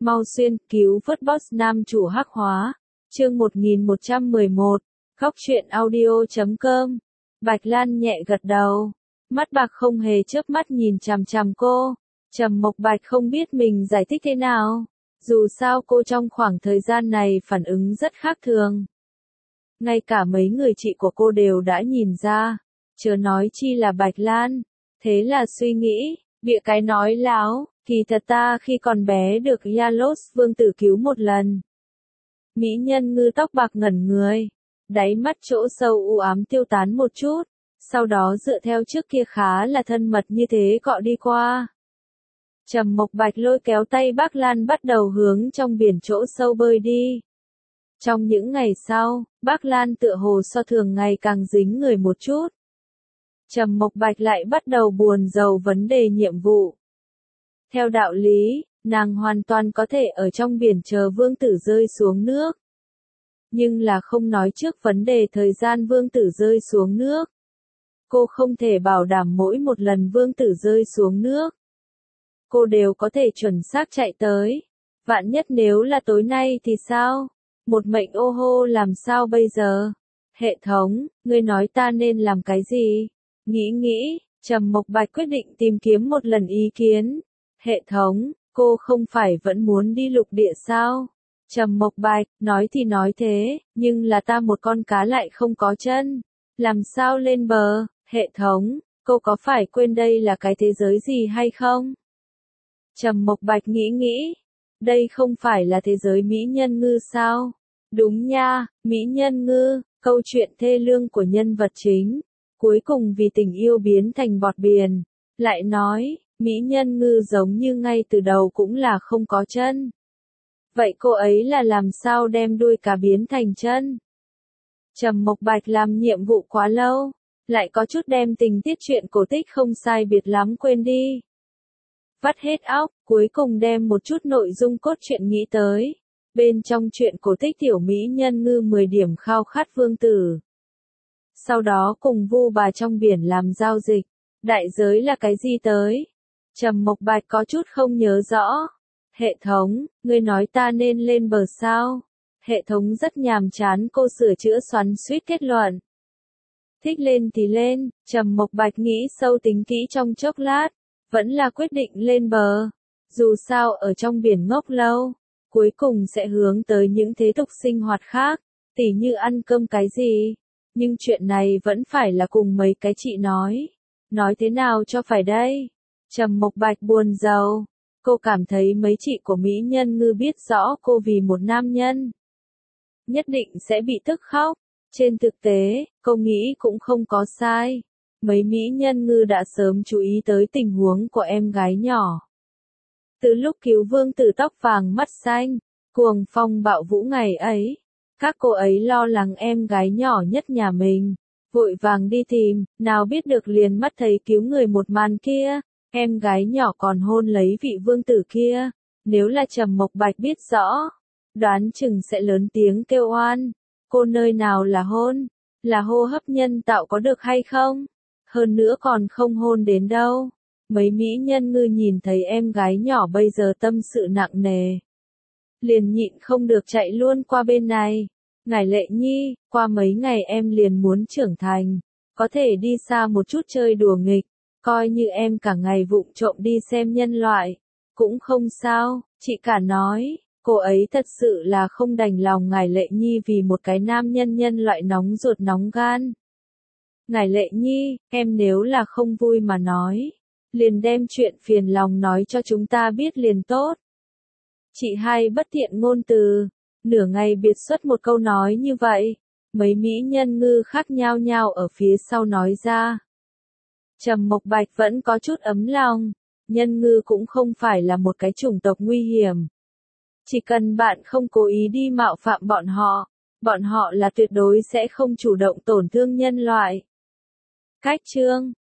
Mau xuyên, cứu vớt boss nam chủ hắc hóa. Chương 1111, Góc truyện audio.com. Bạch Lan nhẹ gật đầu. Mắt bạc không hề chớp mắt nhìn chằm chằm cô. Trầm Mộc Bạch không biết mình giải thích thế nào. Dù sao cô trong khoảng thời gian này phản ứng rất khác thường. Ngay cả mấy người chị của cô đều đã nhìn ra. Chớ nói chi là Bạch Lan. Thế là suy nghĩ, bịa cái nói láo, kỳ thật ta khi còn bé được Yalos vương tử cứu một lần. Mỹ nhân ngư tóc bạc ngẩn người. Đáy mắt chỗ sâu u ám tiêu tán một chút. Sau đó dựa theo trước kia khá là thân mật như thế cọ đi qua. Trầm Mộc Bạch lôi kéo tay Bác Lan bắt đầu hướng trong biển chỗ sâu bơi đi. Trong những ngày sau, Bác Lan tựa hồ so thường ngày càng dính người một chút. Trầm Mộc Bạch lại bắt đầu buồn rầu vấn đề nhiệm vụ. Theo đạo lý, nàng hoàn toàn có thể ở trong biển chờ vương tử rơi xuống nước. Nhưng là không nói trước vấn đề thời gian vương tử rơi xuống nước. Cô không thể bảo đảm mỗi một lần vương tử rơi xuống nước. Cô đều có thể chuẩn xác chạy tới. Vạn nhất nếu là tối nay thì sao? Một mệnh ô hô làm sao bây giờ? Hệ thống, ngươi nói ta nên làm cái gì? Nghĩ, Trầm Mộc Bạch quyết định tìm kiếm một lần ý kiến. Hệ thống, cô không phải vẫn muốn đi lục địa sao? Trầm Mộc Bạch, nói thì nói thế, nhưng là ta một con cá lại không có chân. Làm sao lên bờ? Hệ thống, cô có phải quên đây là cái thế giới gì hay không? Trầm Mộc Bạch nghĩ, đây không phải là thế giới mỹ nhân ngư sao? Đúng nha, mỹ nhân ngư, câu chuyện thê lương của nhân vật chính, cuối cùng vì tình yêu biến thành bọt biển. Lại nói, mỹ nhân ngư giống như ngay từ đầu cũng là không có chân. Vậy cô ấy là làm sao đem đuôi cá biến thành chân? Trầm Mộc Bạch làm nhiệm vụ quá lâu, lại có chút đem tình tiết truyện cổ tích không sai biệt lắm quên đi. Vắt hết óc, cuối cùng đem một chút nội dung cốt truyện nghĩ tới. Bên trong truyện cổ tích tiểu mỹ nhân ngư 10 điểm khao khát vương tử. Sau đó cùng vu bà trong biển làm giao dịch. Đại giới là cái gì tới? Trầm Mộc Bạch có chút không nhớ rõ. Hệ thống, ngươi nói ta nên lên bờ sao? Hệ thống rất nhàm chán cô sửa chữa xoắn xuýt kết luận. Thích lên thì lên, Trầm Mộc Bạch nghĩ sâu tính kỹ trong chốc lát. Vẫn là quyết định lên bờ. Dù sao ở trong biển ngốc lâu, cuối cùng sẽ hướng tới những thế tục sinh hoạt khác, tỉ như ăn cơm cái gì. Nhưng chuyện này vẫn phải là cùng mấy cái chị nói. Nói thế nào cho phải đây? Trầm Mộc Bạch buồn rầu. Cô cảm thấy mấy chị của mỹ nhân ngư biết rõ cô vì một nam nhân nhất định sẽ bị tức khóc. Trên thực tế, cô nghĩ cũng không có sai. Mấy mỹ nhân ngư đã sớm chú ý tới tình huống của em gái nhỏ. Từ lúc cứu vương tử tóc vàng mắt xanh, cuồng phong bạo vũ ngày ấy, các cô ấy lo lắng em gái nhỏ nhất nhà mình, vội vàng đi tìm, nào biết được liền mắt thấy cứu người một màn kia, em gái nhỏ còn hôn lấy vị vương tử kia. Nếu là Trầm Mộc Bạch biết rõ, đoán chừng sẽ lớn tiếng kêu oan. Cô nơi nào là hôn? Là hô hấp nhân tạo có được hay không? Hơn nữa còn không hôn đến đâu. Mấy mỹ nhân ngư nhìn thấy em gái nhỏ bây giờ tâm sự nặng nề. Liền nhịn không được chạy luôn qua bên này. Ngải Lệ Nhi, qua mấy ngày em liền muốn trưởng thành. Có thể đi xa một chút chơi đùa nghịch. Coi như em cả ngày vụng trộm đi xem nhân loại. Cũng không sao, chị cả nói. Cô ấy thật sự là không đành lòng Ngải Lệ Nhi vì một cái nam nhân loại nóng ruột nóng gan. Ngải Lệ Nhi, em nếu là không vui mà nói, liền đem chuyện phiền lòng nói cho chúng ta biết liền tốt. Chị hai bất thiện ngôn từ, nửa ngày biệt xuất một câu nói như vậy, mấy mỹ nhân ngư khác nhau nhau ở phía sau nói ra. Trầm Mộc Bạch vẫn có chút ấm lòng, nhân ngư cũng không phải là một cái chủng tộc nguy hiểm. Chỉ cần bạn không cố ý đi mạo phạm bọn họ là tuyệt đối sẽ không chủ động tổn thương nhân loại. Cách chương